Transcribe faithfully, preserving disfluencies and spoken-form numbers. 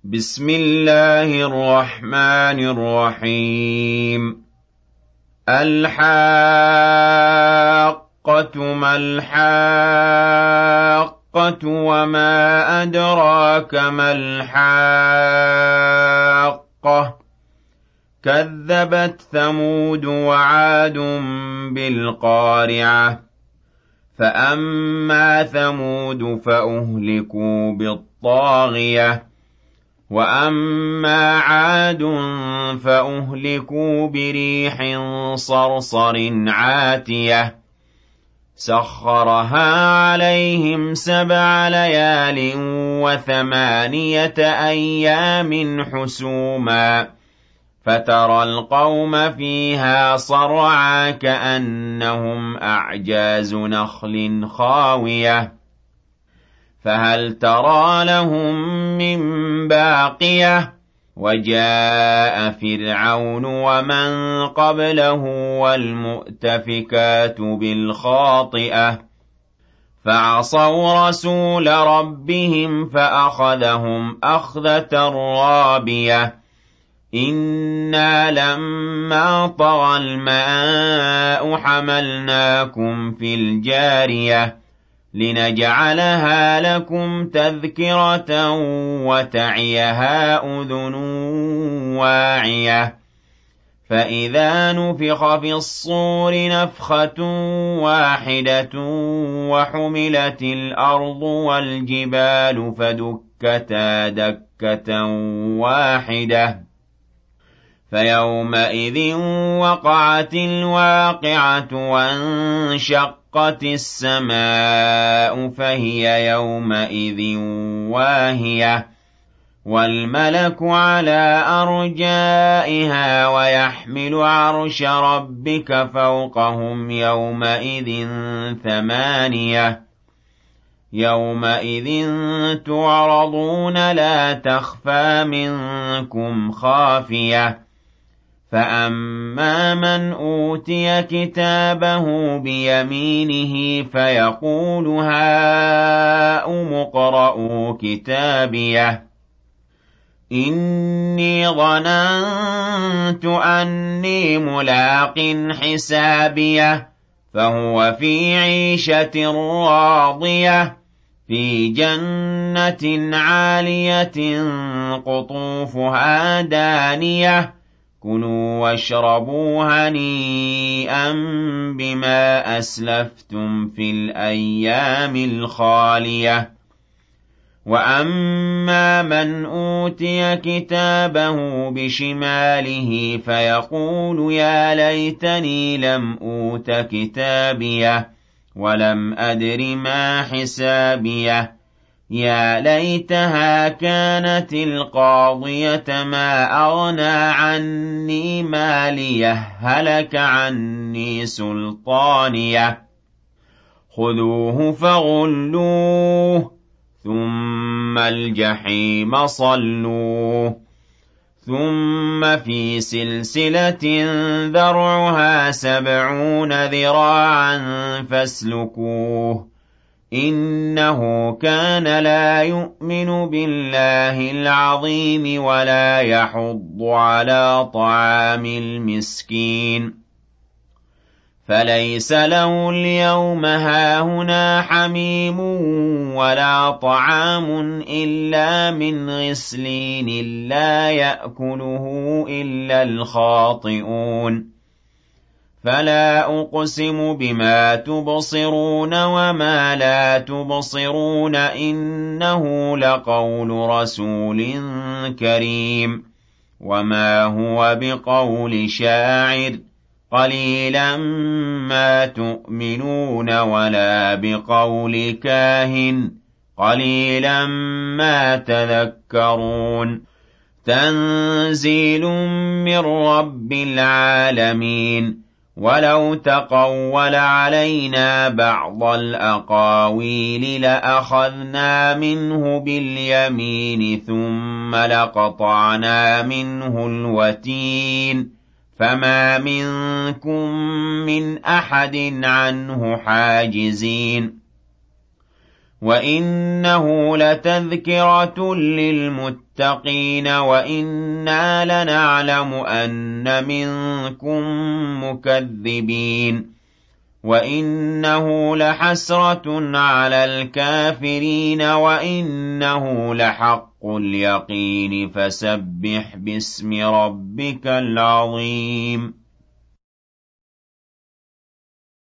بسم الله الرحمن الرحيم الحاقة ما الحاقة وما أدراك ما الحاقة كذبت ثمود وعاد بالقارعة فأما ثمود فأهلكوا بالطاغية وأما عاد فأهلكوا بريح صرصر عاتية سخرها عليهم سبع ليال وثمانية أيام حسوما فترى القوم فيها صرعى كأنهم أعجاز نخل خاوية فهل ترى لهم من باقية وجاء فرعون ومن قبله والمؤتفكات بالخاطئة فعصوا رسول ربهم فأخذهم أخذة رابية إنا لما طغى الماء حملناكم في الجارية لنجعلها لكم تذكرة وتعيها أذن واعية فإذا نفخ في الصور نفخة واحدة وحملت الأرض والجبال فدكتا دكة واحدة فيومئذ وقعت الواقعة وانشقت السماء فهي يومئذ واهية والملك على أرجائها ويحمل عرش ربك فوقهم يومئذ ثمانية يومئذ تعرضون لا تخفى منكم خافية فأما من أوتي كتابه بيمينه فيقول هاؤم اقرءوا كتابيه إني ظننت أني ملاق حسابيه فهو في عيشة راضية في جنة عالية قطوفها دانية كلوا واشربوا هنيئا بما أسلفتم في الأيام الخالية وأما من أوتي كتابه بشماله فيقول يا ليتني لم أوت كتابيه ولم أدر ما حسابيه يا ليتها كانت القاضية ما أغنى عني ماليه هلك عني سلطانيه خذوه فغلوه ثم الجحيم صلوه ثم في سلسلة ذرعها سبعون ذراعا فاسلكوه إنه كان لا يؤمن بالله العظيم ولا يحض على طعام المسكين فليس له اليوم هاهنا حميم ولا طعام إلا من غسلين لا يأكله إلا الخاطئون فلا أقسم بما تبصرون وما لا تبصرون إنه لقول رسول كريم وما هو بقول شاعر قليلا ما تؤمنون ولا بقول كاهن قليلا ما تذكرون تنزيل من رب العالمين ولو تقول علينا بعض الأقاويل لأخذنا منه باليمين ثم لقطعنا منه الوتين فما منكم من أحد عنه حاجزين وَإِنَّهُ لَتَذْكِرَةٌ لِّلْمُتَّقِينَ وَإِنَّا لَنَعْلَمُ أَنَّ مِنكُم مُّكَذِّبِينَ وَإِنَّهُ لَحَسْرَةٌ عَلَى الْكَافِرِينَ وَإِنَّهُ لَحَقُّ الْيَقِينِ فَسَبِّحْ بِاسْمِ رَبِّكَ الْعَظِيمِ